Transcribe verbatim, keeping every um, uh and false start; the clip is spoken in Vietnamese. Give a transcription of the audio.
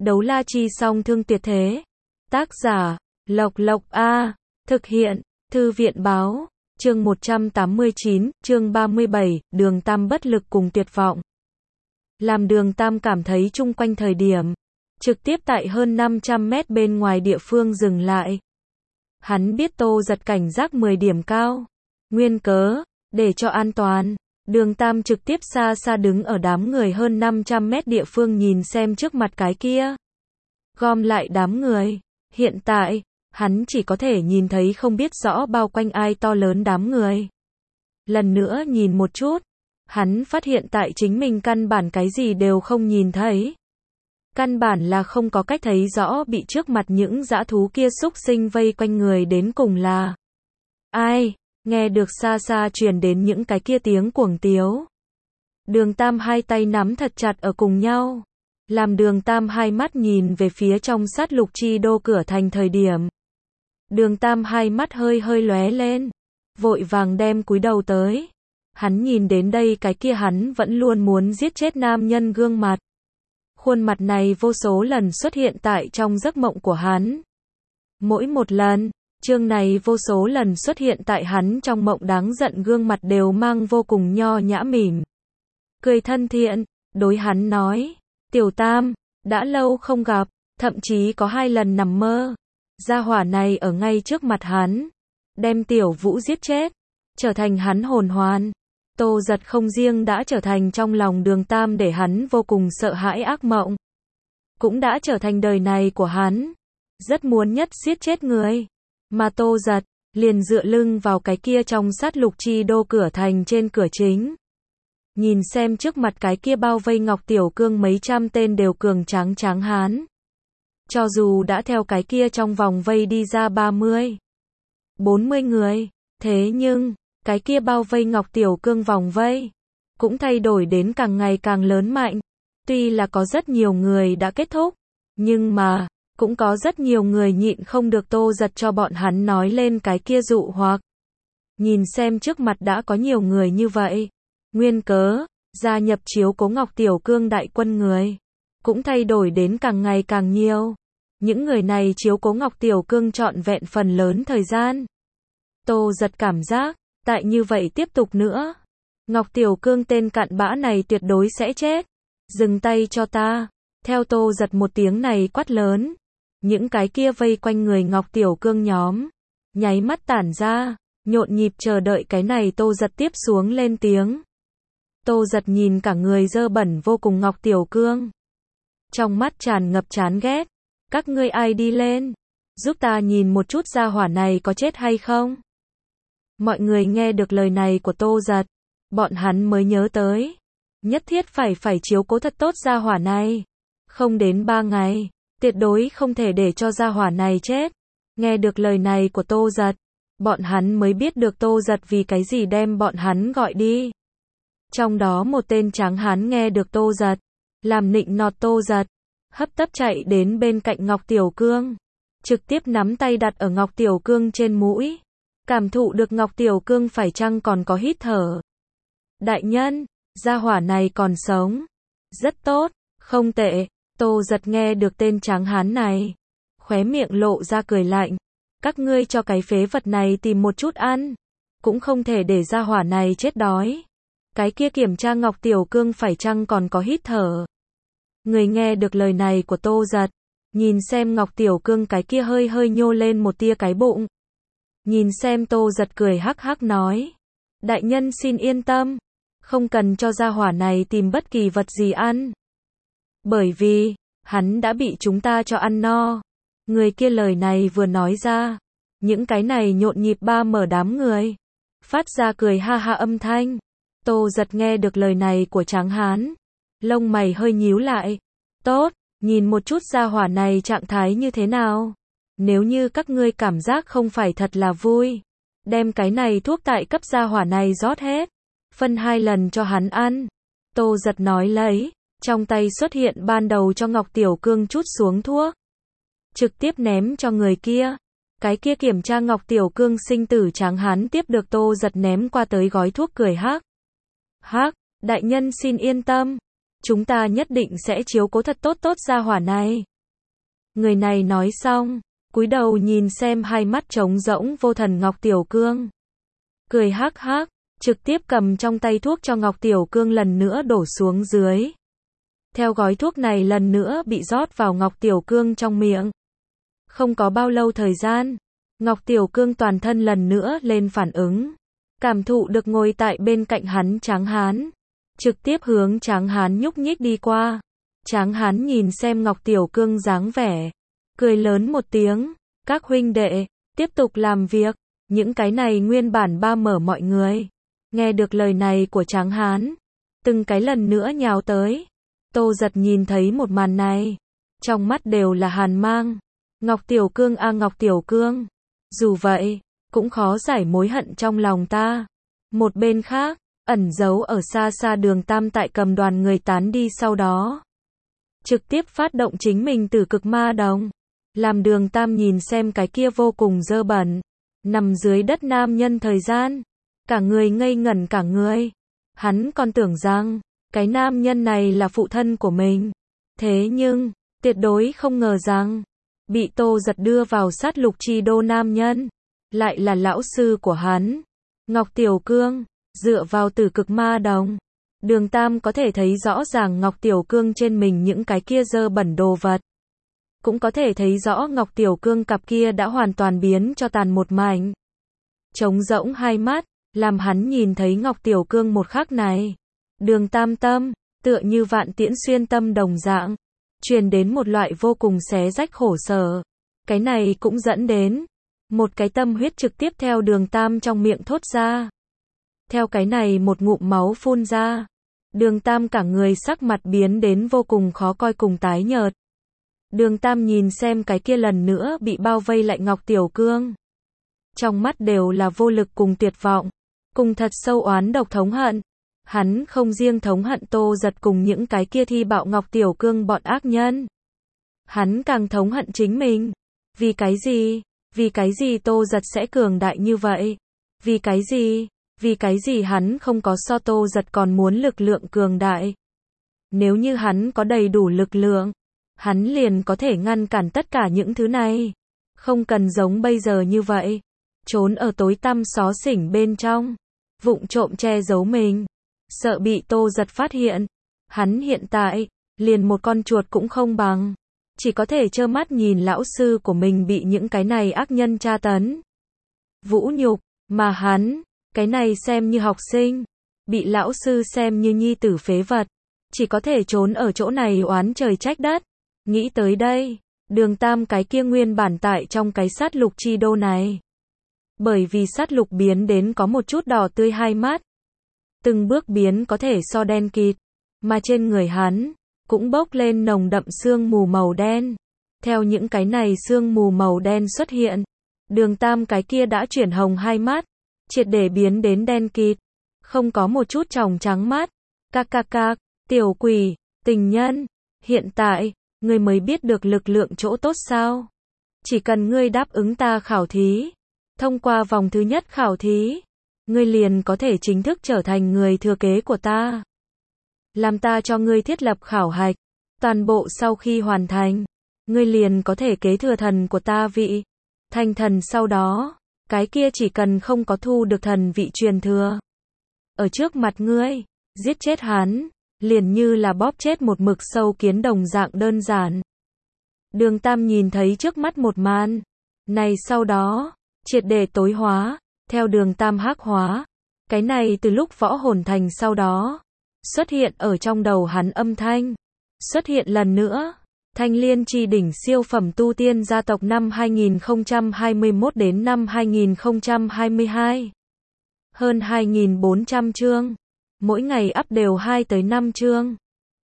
Đấu la chi song thương tuyệt thế. Tác giả, Lộc Lộc A. Thực hiện, Thư viện báo. Chương một trăm tám mươi chín, chương ba mươi bảy, Đường Tam bất lực cùng tuyệt vọng. Làm Đường Tam cảm thấy chung quanh thời điểm, trực tiếp tại hơn năm trăm mét bên ngoài địa phương dừng lại. Hắn biết Tô Giật cảnh giác mười điểm cao. Nguyên cớ, để cho an toàn, Đường Tam trực tiếp xa xa đứng ở đám người hơn năm trăm mét địa phương nhìn xem trước mặt cái kia. Gom lại đám người. Hiện tại, hắn chỉ có thể nhìn thấy không biết rõ bao quanh ai to lớn đám người. Lần nữa nhìn một chút, hắn phát hiện tại chính mình căn bản cái gì đều không nhìn thấy. Căn bản là không có cách thấy rõ bị trước mặt những dã thú kia xúc sinh vây quanh người đến cùng là ai. Nghe được xa xa truyền đến những cái kia tiếng cuồng tiếu. Đường Tam hai tay nắm thật chặt ở cùng nhau. Làm Đường Tam hai mắt nhìn về phía trong sát lục chi đô cửa thành thời điểm. Đường Tam hai mắt hơi hơi lóe lên. Vội vàng đem cúi đầu tới. Hắn nhìn đến đây cái kia hắn vẫn luôn muốn giết chết nam nhân gương mặt. Khuôn mặt này vô số lần xuất hiện tại trong giấc mộng của hắn. Mỗi một lần, chương này vô số lần xuất hiện tại hắn trong mộng đáng giận gương mặt đều mang vô cùng nho nhã mỉm. Cười thân thiện, đối hắn nói, Tiểu Tam, đã lâu không gặp, thậm chí có hai lần nằm mơ. Gia hỏa này ở ngay trước mặt hắn, đem Tiểu Vũ giết chết, trở thành hắn hồn hoàn. Tô Giật không riêng đã trở thành trong lòng Đường Tam để hắn vô cùng sợ hãi ác mộng, cũng đã trở thành đời này của hắn, rất muốn nhất giết chết người. Mà Tô Giật, liền dựa lưng vào cái kia trong sát lục chi đô cửa thành trên cửa chính. Nhìn xem trước mặt cái kia bao vây Ngọc Tiểu Cương mấy trăm tên đều cường tráng tráng hán. Cho dù đã theo cái kia trong vòng vây đi ra ba mươi, bốn mươi người, thế nhưng, cái kia bao vây Ngọc Tiểu Cương vòng vây, cũng thay đổi đến càng ngày càng lớn mạnh. Tuy là có rất nhiều người đã kết thúc, nhưng mà, cũng có rất nhiều người nhịn không được Tô Giật cho bọn hắn nói lên cái kia dụ hoặc. Nhìn xem trước mặt đã có nhiều người như vậy. Nguyên cớ, gia nhập chiếu cố Ngọc Tiểu Cương đại quân người, cũng thay đổi đến càng ngày càng nhiều. Những người này chiếu cố Ngọc Tiểu Cương trọn vẹn phần lớn thời gian. Tô Giật cảm giác, tại như vậy tiếp tục nữa, Ngọc Tiểu Cương tên cặn bã này tuyệt đối sẽ chết. Dừng tay cho ta. Theo Tô Giật một tiếng này quát lớn, những cái kia vây quanh người Ngọc Tiểu Cương nhóm, nháy mắt tản ra, nhộn nhịp chờ đợi cái này Tô Giật tiếp xuống lên tiếng. Tô Giật nhìn cả người dơ bẩn vô cùng Ngọc Tiểu Cương, trong mắt tràn ngập chán ghét. Các ngươi ai đi lên, giúp ta nhìn một chút gia hỏa này có chết hay không. Mọi người nghe được lời này của Tô Giật, bọn hắn mới nhớ tới, nhất thiết phải phải chiếu cố thật tốt gia hỏa này. Không đến ba ngày, tuyệt đối không thể để cho gia hỏa này chết. Nghe được lời này của Tô Giật, bọn hắn mới biết được Tô Giật vì cái gì đem bọn hắn gọi đi. Trong đó một tên tráng hán nghe được Tô Giật, làm nịnh nọt Tô Giật, hấp tấp chạy đến bên cạnh Ngọc Tiểu Cương, trực tiếp nắm tay đặt ở Ngọc Tiểu Cương trên mũi, cảm thụ được Ngọc Tiểu Cương phải chăng còn có hít thở. Đại nhân, gia hỏa này còn sống. Rất tốt, không tệ. Tô Giật nghe được tên tráng hán này, khóe miệng lộ ra cười lạnh. Các ngươi cho cái phế vật này tìm một chút ăn, cũng không thể để gia hỏa này chết đói. Cái kia kiểm tra Ngọc Tiểu Cương phải chăng còn có hít thở. Người nghe được lời này của Tô Giật, nhìn xem Ngọc Tiểu Cương cái kia hơi hơi nhô lên một tia cái bụng. Nhìn xem Tô Giật cười hắc hắc nói, đại nhân xin yên tâm, không cần cho gia hỏa này tìm bất kỳ vật gì ăn. Bởi vì, hắn đã bị chúng ta cho ăn no. Người kia lời này vừa nói ra, những cái này nhộn nhịp ba mở đám người, phát ra cười ha ha âm thanh. Tô Giật nghe được lời này của tráng hán, lông mày hơi nhíu lại. Tốt, nhìn một chút gia hỏa này trạng thái như thế nào. Nếu như các ngươi cảm giác không phải thật là vui, đem cái này thuốc tại cấp gia hỏa này rót hết, phân hai lần cho hắn ăn. Tô Giật nói lấy, trong tay xuất hiện ban đầu cho Ngọc Tiểu Cương chút xuống thuốc, trực tiếp ném cho người kia. Cái kia kiểm tra Ngọc Tiểu Cương sinh tử tráng hán tiếp được Tô Giật ném qua tới gói thuốc cười hắc hắc, đại nhân xin yên tâm, chúng ta nhất định sẽ chiếu cố thật tốt tốt gia hỏa này. Người này nói xong, cúi đầu nhìn xem hai mắt trống rỗng vô thần Ngọc Tiểu Cương. Cười hắc hắc, trực tiếp cầm trong tay thuốc cho Ngọc Tiểu Cương lần nữa đổ xuống dưới. Theo gói thuốc này lần nữa bị rót vào Ngọc Tiểu Cương trong miệng. Không có bao lâu thời gian, Ngọc Tiểu Cương toàn thân lần nữa lên phản ứng. Cảm thụ được ngồi tại bên cạnh hắn Tráng Hán. Trực tiếp hướng Tráng Hán nhúc nhích đi qua. Tráng Hán nhìn xem Ngọc Tiểu Cương dáng vẻ. Cười lớn một tiếng. Các huynh đệ, tiếp tục làm việc. Những cái này nguyên bản ba mở mọi người. Nghe được lời này của Tráng Hán. Từng cái lần nữa nhào tới. Tô Giật nhìn thấy một màn này. Trong mắt đều là hàn mang. Ngọc Tiểu Cương a Ngọc Tiểu Cương. Dù vậy, cũng khó giải mối hận trong lòng ta. Một bên khác, ẩn giấu ở xa xa Đường Tam tại cầm đoàn người tán đi sau đó. Trực tiếp phát động chính mình Tử Cực Ma Đồng. Làm Đường Tam nhìn xem cái kia vô cùng dơ bẩn. Nằm dưới đất nam nhân thời gian. Cả người ngây ngẩn cả người. Hắn còn tưởng rằng, cái nam nhân này là phụ thân của mình. Thế nhưng, tuyệt đối không ngờ rằng, bị Tô Giật đưa vào sát lục chi đô nam nhân. Lại là lão sư của hắn. Ngọc Tiểu Cương, dựa vào Tử Cực Ma Đồng. Đường Tam có thể thấy rõ ràng Ngọc Tiểu Cương trên mình những cái kia dơ bẩn đồ vật. Cũng có thể thấy rõ Ngọc Tiểu Cương cặp kia đã hoàn toàn biến cho tàn một mảnh. Trống rỗng hai mắt, làm hắn nhìn thấy Ngọc Tiểu Cương một khắc này. Đường Tam tâm, tựa như vạn tiễn xuyên tâm đồng dạng. Truyền đến một loại vô cùng xé rách khổ sở. Cái này cũng dẫn đến một cái tâm huyết trực tiếp theo Đường Tam trong miệng thốt ra. Theo cái này một ngụm máu phun ra. Đường Tam cả người sắc mặt biến đến vô cùng khó coi cùng tái nhợt. Đường Tam nhìn xem cái kia lần nữa bị bao vây lại Ngọc Tiểu Cương. Trong mắt đều là vô lực cùng tuyệt vọng. Cùng thật sâu oán độc thống hận. Hắn không riêng thống hận Tô Giật cùng những cái kia thi bạo Ngọc Tiểu Cương bọn ác nhân. Hắn càng thống hận chính mình. Vì cái gì? Vì cái gì Tô Giật sẽ cường đại như vậy? Vì cái gì? Vì cái gì hắn không có so Tô Giật còn muốn lực lượng cường đại? Nếu như hắn có đầy đủ lực lượng, hắn liền có thể ngăn cản tất cả những thứ này. Không cần giống bây giờ như vậy. Trốn ở tối tăm xó xỉnh bên trong. Vụng trộm che giấu mình. Sợ bị Tô Giật phát hiện. Hắn hiện tại, liền một con chuột cũng không bằng. Chỉ có thể trơ mắt nhìn lão sư của mình bị những cái này ác nhân tra tấn. Vũ nhục, mà hắn, cái này xem như học sinh. Bị lão sư xem như nhi tử phế vật. Chỉ có thể trốn ở chỗ này oán trời trách đất. Nghĩ tới đây, Đường Tam cái kia nguyên bản tại trong cái sát lục chi đô này. Bởi vì sát lục biến đến có một chút đỏ tươi hai mắt. Từng bước biến có thể so đen kịt. Mà trên người hắn, cũng bốc lên nồng đậm sương mù màu đen. Theo những cái này sương mù màu đen xuất hiện. Đường Tam cái kia đã chuyển hồng hai mắt. Triệt để biến đến đen kịt. Không có một chút tròng trắng mắt. Cạc cạc cạc, tiểu quỷ, tình nhân. Hiện tại, ngươi mới biết được lực lượng chỗ tốt sao? Chỉ cần ngươi đáp ứng ta khảo thí. Thông qua vòng thứ nhất khảo thí. Ngươi liền có thể chính thức trở thành người thừa kế của ta. Làm ta cho ngươi thiết lập khảo hạch. Toàn bộ sau khi hoàn thành. Ngươi liền có thể kế thừa thần của ta vị. Thành thần sau đó. Cái kia chỉ cần không có thu được thần vị truyền thừa. Ở trước mặt ngươi. Giết chết hắn. Liền như là bóp chết một mực sâu kiến đồng dạng đơn giản. Đường Tam nhìn thấy trước mắt một màn. Này sau đó. Triệt để tối hóa. Theo Đường Tam hắc hóa. Cái này từ lúc võ hồn thành sau đó. Xuất hiện ở trong đầu hắn âm thanh. Xuất hiện lần nữa. Thanh Liên Chi Đỉnh siêu phẩm tu tiên gia tộc năm hai nghìn không trăm hai mươi mốt đến năm hai nghìn không trăm hai mươi hai. Hơn hai nghìn bốn trăm chương. Mỗi ngày up đều hai tới năm chương.